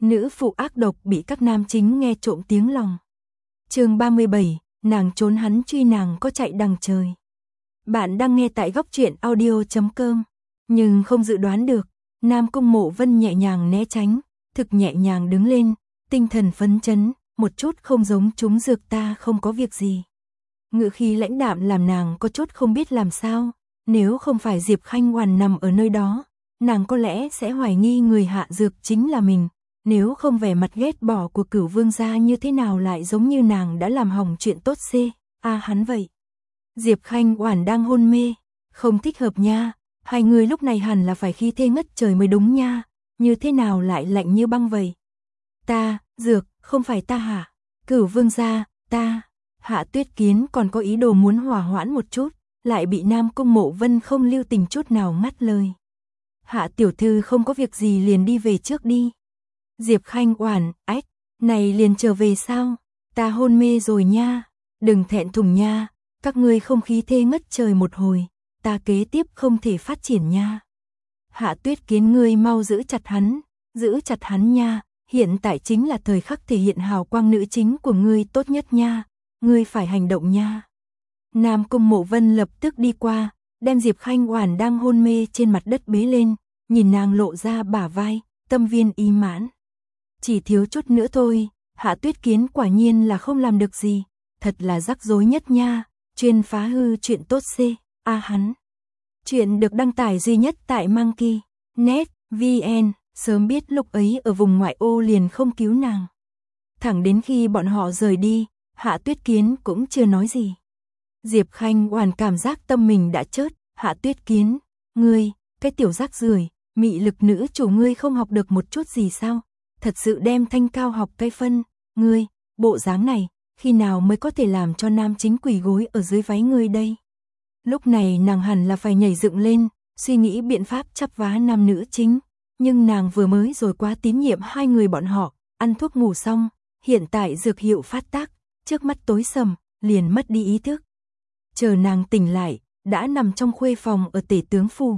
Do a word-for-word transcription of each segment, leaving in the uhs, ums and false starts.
Nữ phụ ác độc bị các nam chính nghe trộm tiếng lòng. Chương ba mươi bảy, nàng trốn hắn truy nàng có chạy đằng trời. Bạn đang nghe tại góc truyện audio chấm com, nhưng không dự đoán được, Nam Cung Mộ Vân nhẹ nhàng né tránh, thực nhẹ nhàng đứng lên, tinh thần phấn chấn, một chút không giống chúng dược ta không có việc gì. Ngữ khí lãnh đạm làm nàng có chút không biết làm sao, nếu không phải Diệp Khanh Hoàn nằm ở nơi đó, nàng có lẽ sẽ hoài nghi người hạ dược chính là mình, nếu không vẻ mặt ghét bỏ của Cửu Vương gia như thế nào lại giống như nàng đã làm hỏng chuyện tốt xê, a à, hắn vậy. Diệp Khanh Hoàn đang hôn mê, không thích hợp nha, hai người lúc này hẳn là phải khí thế ngất trời mới đúng nha, như thế nào lại lạnh như băng vậy. Ta, dược, không phải ta hả? Cửu Vương gia, ta. Hạ Tuyết Kiến còn có ý đồ muốn hòa hoãn một chút, lại bị Nam Cung Mộ Vân không lưu tình chút nào ngắt lời. Hạ tiểu thư không có việc gì liền đi về trước đi. Diệp Khanh Oản, ách, này liền trở về sao? Ta hôn mê rồi nha, đừng thẹn thùng nha, các ngươi không khí thế ngất trời một hồi, ta kế tiếp không thể phát triển nha. Hạ Tuyết Kiến ngươi mau giữ chặt hắn, giữ chặt hắn nha, hiện tại chính là thời khắc thể hiện hào quang nữ chính của ngươi tốt nhất nha, ngươi phải hành động nha. Nam Cung Mộ Vân lập tức đi qua, đem Diệp Khanh Oản đang hôn mê trên mặt đất bế lên, nhìn nàng lộ ra bả vai, tâm viên ý mãn. Chỉ thiếu chút nữa thôi, Hạ Tuyết Kiến quả nhiên là không làm được gì, thật là rắc rối nhất nha, chuyên phá hư chuyện tốt xê, a à, hắn. Chuyện được đăng tải duy nhất tại Monkey chấm net vê en, sớm biết lúc ấy ở vùng ngoại ô liền không cứu nàng. Thẳng đến khi bọn họ rời đi, Hạ Tuyết Kiến cũng chưa nói gì. Diệp Khanh Hoàn cảm giác tâm mình đã chớt, Hạ Tuyết Kiến, ngươi, cái tiểu rác rưởi, mị lực nữ chủ ngươi không học được một chút gì sao? Thật sự đem thanh cao học cái phân, ngươi, bộ dáng này, khi nào mới có thể làm cho nam chính quỳ gối ở dưới váy ngươi đây? Lúc này nàng hẳn là phải nhảy dựng lên, suy nghĩ biện pháp chắp vá nam nữ chính, nhưng nàng vừa mới rồi quá tín nhiệm hai người bọn họ, ăn thuốc ngủ xong, hiện tại dược hiệu phát tác, trước mắt tối sầm, liền mất đi ý thức. Chờ nàng tỉnh lại, đã nằm trong khuê phòng ở Tể tướng phủ.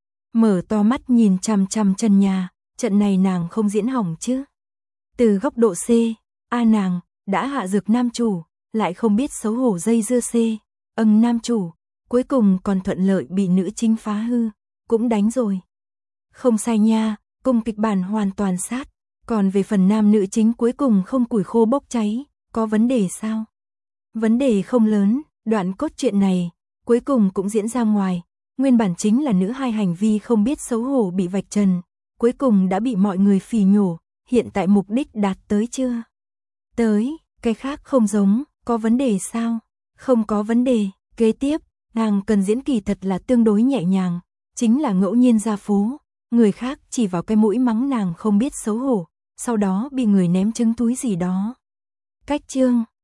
Mở to mắt nhìn chằm chằm trần nhà, trận này nàng không diễn hỏng chứ. Từ góc độ C, a nàng, đã hạ dược nam chủ, lại không biết xấu hổ dây dưa C, âng nam chủ, cuối cùng còn thuận lợi bị nữ chính phá hư, cũng đánh rồi. Không sai nha, cùng kịch bản hoàn toàn sát, còn về phần nam nữ chính cuối cùng không củi khô bốc cháy, có vấn đề sao? Vấn đề không lớn, đoạn cốt truyện này, cuối cùng cũng diễn ra ngoài, nguyên bản chính là nữ hai hành vi không biết xấu hổ bị vạch trần, cuối cùng đã bị mọi người phỉ nhổ, hiện tại mục đích đạt tới chưa? Tới, cái khác không giống, có vấn đề sao? Không có vấn đề, kế tiếp, nàng cần diễn kỳ thật là tương đối nhẹ nhàng, chính là ngẫu nhiên ra phố, người khác chỉ vào cái mũi mắng nàng không biết xấu hổ, sau đó bị người ném trứng túi gì đó. Cách chương